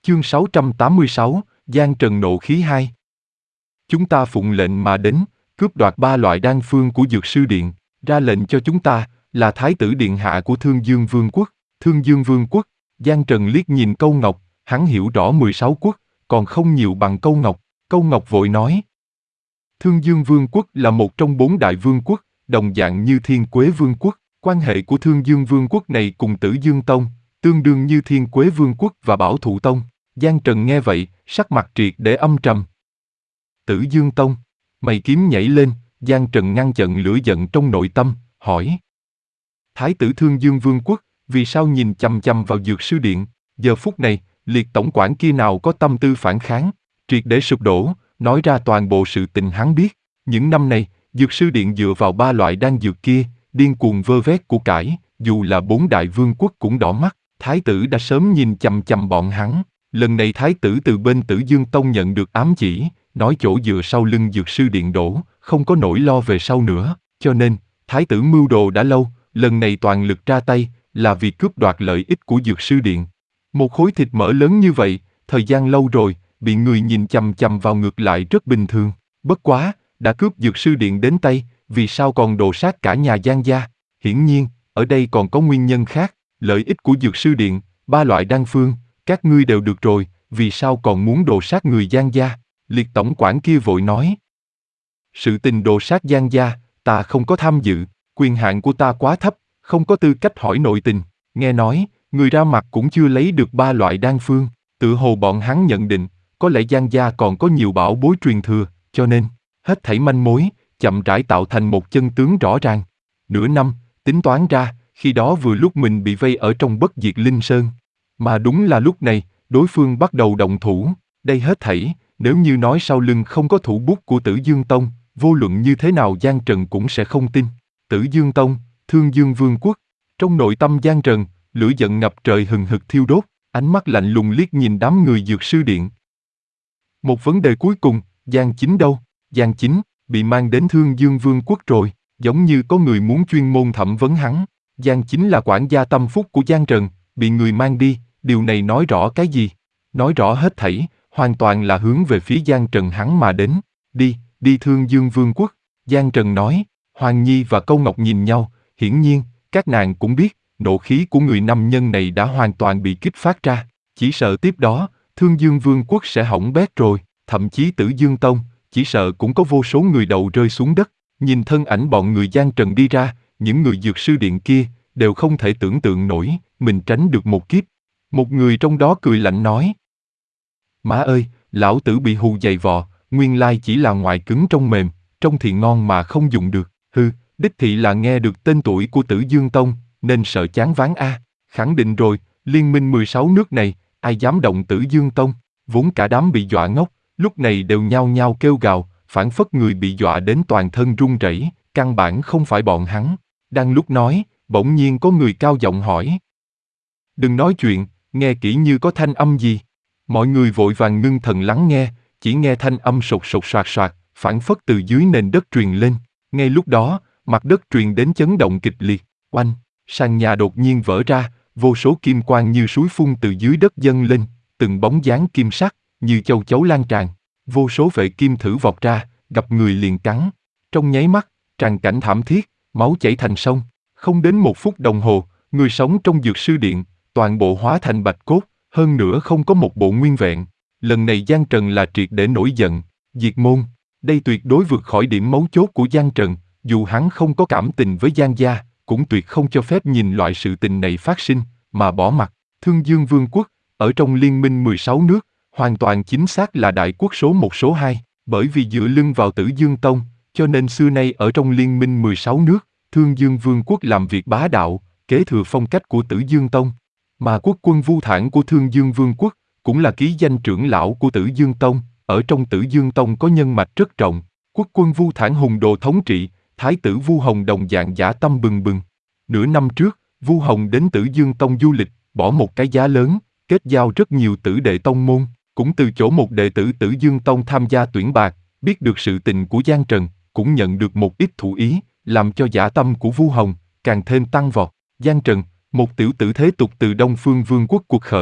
Chương 686, Giang Trần nộ khí 2. Chúng ta phụng lệnh mà đến, cướp đoạt 3 loại đan phương của Dược Sư Điện, ra lệnh cho chúng ta, là Thái tử Điện Hạ của Thương Dương Vương quốc. Thương Dương Vương quốc, Giang Trần liếc nhìn Câu Ngọc, hắn hiểu rõ 16 quốc, còn không nhiều bằng Câu Ngọc. Câu Ngọc vội nói. Thương Dương Vương quốc là một trong 4 đại vương quốc, đồng dạng như Thiên Quế Vương quốc. Quan hệ của Thương Dương Vương quốc này cùng Tử Dương Tông, tương đương như Thiên Quế Vương quốc và Bảo Thụ Tông. Giang Trần nghe vậy, sắc mặt triệt để âm trầm. Tử Dương Tông, mày kiếm nhảy lên, Giang Trần ngăn chặn lửa giận trong nội tâm, hỏi. Thái tử Thương Dương Vương quốc, vì sao nhìn chằm chằm vào Dược Sư Điện? Giờ phút này, liệt tổng quản kia nào có tâm tư phản kháng, triệt để sụp đổ, nói ra toàn bộ sự tình hắn biết. Những năm này, Dược Sư Điện dựa vào 3 loại đan dược kia, điên cuồng vơ vét của cải, dù là 4 đại vương quốc cũng đỏ mắt. Thái tử đã sớm nhìn chằm chằm bọn hắn. Lần này Thái tử từ bên Tử Dương Tông nhận được ám chỉ, nói chỗ dựa sau lưng Dược Sư Điện đổ, không có nỗi lo về sau nữa. Cho nên, Thái tử mưu đồ đã lâu, lần này toàn lực ra tay, là vì cướp đoạt lợi ích của Dược Sư Điện. Một khối thịt mỡ lớn như vậy, thời gian lâu rồi, bị người nhìn chằm chằm vào ngược lại rất bình thường. Bất quá, đã cướp Dược Sư Điện đến tay, vì sao còn đồ sát cả nhà Giang gia? Hiển nhiên, ở đây còn có nguyên nhân khác. Lợi ích của Dược Sư Điện, 3 loại đan phương, các ngươi đều được rồi, vì sao còn muốn đồ sát người Giang gia? Liệt tổng quản kia vội nói. Sự tình đồ sát Giang gia, ta không có tham dự, quyền hạn của ta quá thấp, không có tư cách hỏi nội tình. Nghe nói, người ra mặt cũng chưa lấy được 3 loại đan phương, tự hồ bọn hắn nhận định, có lẽ Giang gia còn có nhiều bảo bối truyền thừa, cho nên, hết thảy manh mối, chậm rãi tạo thành một chân tướng rõ ràng. Nửa năm, tính toán ra, khi đó vừa lúc mình bị vây ở trong Bất Diệt Linh Sơn. Mà đúng là lúc này, đối phương bắt đầu động thủ. Đây hết thảy, nếu như nói sau lưng không có thủ bút của Tử Dương Tông, vô luận như thế nào Giang Trần cũng sẽ không tin. Tử Dương Tông, Thương Dương Vương quốc. Trong nội tâm Giang Trần, lửa giận ngập trời hừng hực thiêu đốt, ánh mắt lạnh lùng liếc nhìn đám người Dược Sư Điện. Một vấn đề cuối cùng, Giang Chính đâu? Giang Chính, bị mang đến Thương Dương Vương quốc rồi, giống như có người muốn chuyên môn thẩm vấn hắn. Giang Chính là quản gia tâm phúc của Giang Trần, bị người mang đi, điều này nói rõ cái gì? Nói rõ hết thảy, hoàn toàn là hướng về phía Giang Trần hắn mà đến. Đi Thương Dương Vương quốc, Giang Trần nói. Hoàng Nhi và Câu Ngọc nhìn nhau, hiển nhiên, các nàng cũng biết, nộ khí của người nam nhân này đã hoàn toàn bị kích phát ra. Chỉ sợ tiếp đó, Thương Dương Vương quốc sẽ hỏng bét rồi, thậm chí Tử Dương Tông, chỉ sợ cũng có vô số người đầu rơi xuống đất. Nhìn thân ảnh bọn người Giang Trần đi ra, những người Dược Sư Điện kia, đều không thể tưởng tượng nổi, mình tránh được một kiếp. Một người trong đó cười lạnh nói. Má ơi, lão tử bị hù dày vò, nguyên lai chỉ là ngoại cứng trong mềm, trong thì ngon mà không dùng được. Hừ, đích thị là nghe được tên tuổi của Tử Dương Tông, nên sợ chán ván a. Khẳng định rồi, liên minh 16 nước này, ai dám động Tử Dương Tông? Vốn cả đám bị dọa ngốc, lúc này đều nhao nhao kêu gào, phảng phất người bị dọa đến toàn thân run rẩy, căn bản không phải bọn hắn. Đang lúc nói, bỗng nhiên có người cao giọng hỏi. Đừng nói chuyện, nghe kỹ như có thanh âm gì. Mọi người vội vàng ngưng thần lắng nghe, chỉ nghe thanh âm sột sột soạt soạt, phảng phất từ dưới nền đất truyền lên. Ngay lúc đó, mặt đất truyền đến chấn động kịch liệt, oanh, sàn nhà đột nhiên vỡ ra, vô số kim quang như suối phun từ dưới đất dâng lên, từng bóng dáng kim sắc, như châu chấu lan tràn. Vô số vệ kim thử vọt ra, gặp người liền cắn. Trong nháy mắt, tràn cảnh thảm thiết, máu chảy thành sông. Không đến 1 phút đồng hồ, người sống trong Dược Sư Điện, toàn bộ hóa thành bạch cốt, hơn nữa không có một bộ nguyên vẹn. Lần này Giang Trần là triệt để nổi giận, diệt môn. Đây tuyệt đối vượt khỏi điểm mấu chốt của Giang Trần, dù hắn không có cảm tình với Giang gia, cũng tuyệt không cho phép nhìn loại sự tình này phát sinh, mà bỏ mặc. Thương Dương Vương quốc, ở trong liên minh 16 nước, hoàn toàn chính xác là đại quốc số 1 số 2, bởi vì dựa lưng vào Tử Dương Tông, cho nên xưa nay ở trong liên minh 16 nước, Thương Dương Vương quốc làm việc bá đạo, kế thừa phong cách của Tử Dương Tông. Mà quốc quân Vu Thản của Thương Dương Vương quốc, cũng là ký danh trưởng lão của Tử Dương Tông, ở trong Tử Dương Tông có nhân mạch rất rộng. Quốc quân Vu Thản hùng đồ thống trị, Thái tử Vu Hồng đồng dạng dã tâm bừng bừng. Nửa năm trước, Vu Hồng đến Tử Dương Tông du lịch, bỏ một cái giá lớn, kết giao rất nhiều tử đệ tông môn, cũng từ chỗ một đệ tử Tử Dương Tông tham gia tuyển bạt, biết được sự tình của Giang Trần, cũng nhận được một ít thụ ý, làm cho dã tâm của Vu Hồng càng thêm tăng vọt. Giang Trần, một tiểu tử thế tục từ Đông Phương Vương quốc cuộc khởi,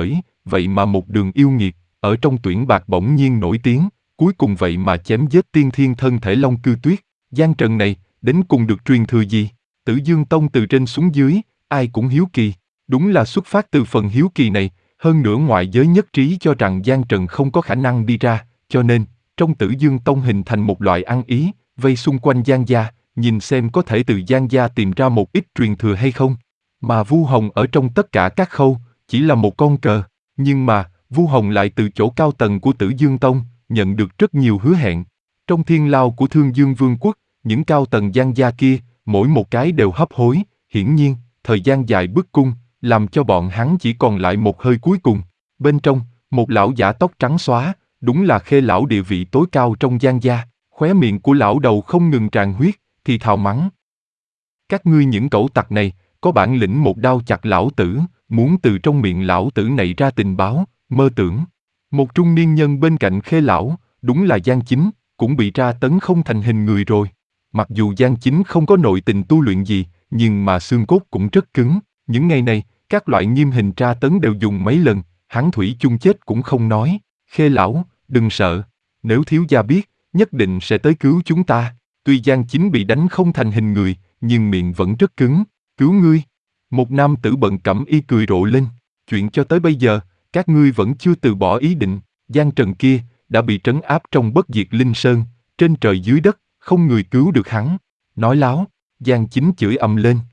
vậy mà một đường yêu nghiệt, ở trong tuyển bạc bỗng nhiên nổi tiếng, cuối cùng vậy mà chém giết tiên thiên thân thể Long Cư Tuyết. Giang Trần này, đến cùng được truyền thừa gì? Tử Dương Tông từ trên xuống dưới, ai cũng hiếu kỳ. Đúng là xuất phát từ phần hiếu kỳ này, hơn nữa ngoại giới nhất trí cho rằng Giang Trần không có khả năng đi ra, cho nên, trong Tử Dương Tông hình thành một loại ăn ý, vây xung quanh Giang gia, nhìn xem có thể từ Giang gia tìm ra một ít truyền thừa hay không. Mà Vu Hồng ở trong tất cả các khâu, chỉ là một con cờ, nhưng mà, Vu Hồng lại từ chỗ cao tầng của Tử Dương Tông, nhận được rất nhiều hứa hẹn. Trong thiên lao của Thương Dương Vương quốc, những cao tầng Giang gia kia, mỗi một cái đều hấp hối, hiển nhiên, thời gian dài bức cung, làm cho bọn hắn chỉ còn lại một hơi cuối cùng. Bên trong, một lão giả tóc trắng xóa, đúng là Khê lão địa vị tối cao trong Giang gia, khóe miệng của lão đầu không ngừng tràn huyết, thì thào mắng. Các ngươi những cẩu tặc này, có bản lĩnh một đao chặt lão tử, muốn từ trong miệng lão tử này ra tình báo, mơ tưởng. Một trung niên nhân bên cạnh Khê lão, đúng là Giang Chính, cũng bị tra tấn không thành hình người rồi. Mặc dù Giang Chính không có nội tình tu luyện gì, nhưng mà xương cốt cũng rất cứng. Những ngày này, các loại nghiêm hình tra tấn đều dùng mấy lần, hắn thủy chung chết cũng không nói. Khê lão, đừng sợ, nếu thiếu gia biết, nhất định sẽ tới cứu chúng ta. Tuy Giang Chính bị đánh không thành hình người, nhưng miệng vẫn rất cứng. Cứu ngươi. Một nam tử bận cẩm y cười rộ lên. Chuyện cho tới bây giờ, các ngươi vẫn chưa từ bỏ ý định. Giang Trần kia, đã bị trấn áp trong bất diệt linh sơn, trên trời dưới đất, không người cứu được hắn. Nói láo, Giang Chính chửi ầm lên.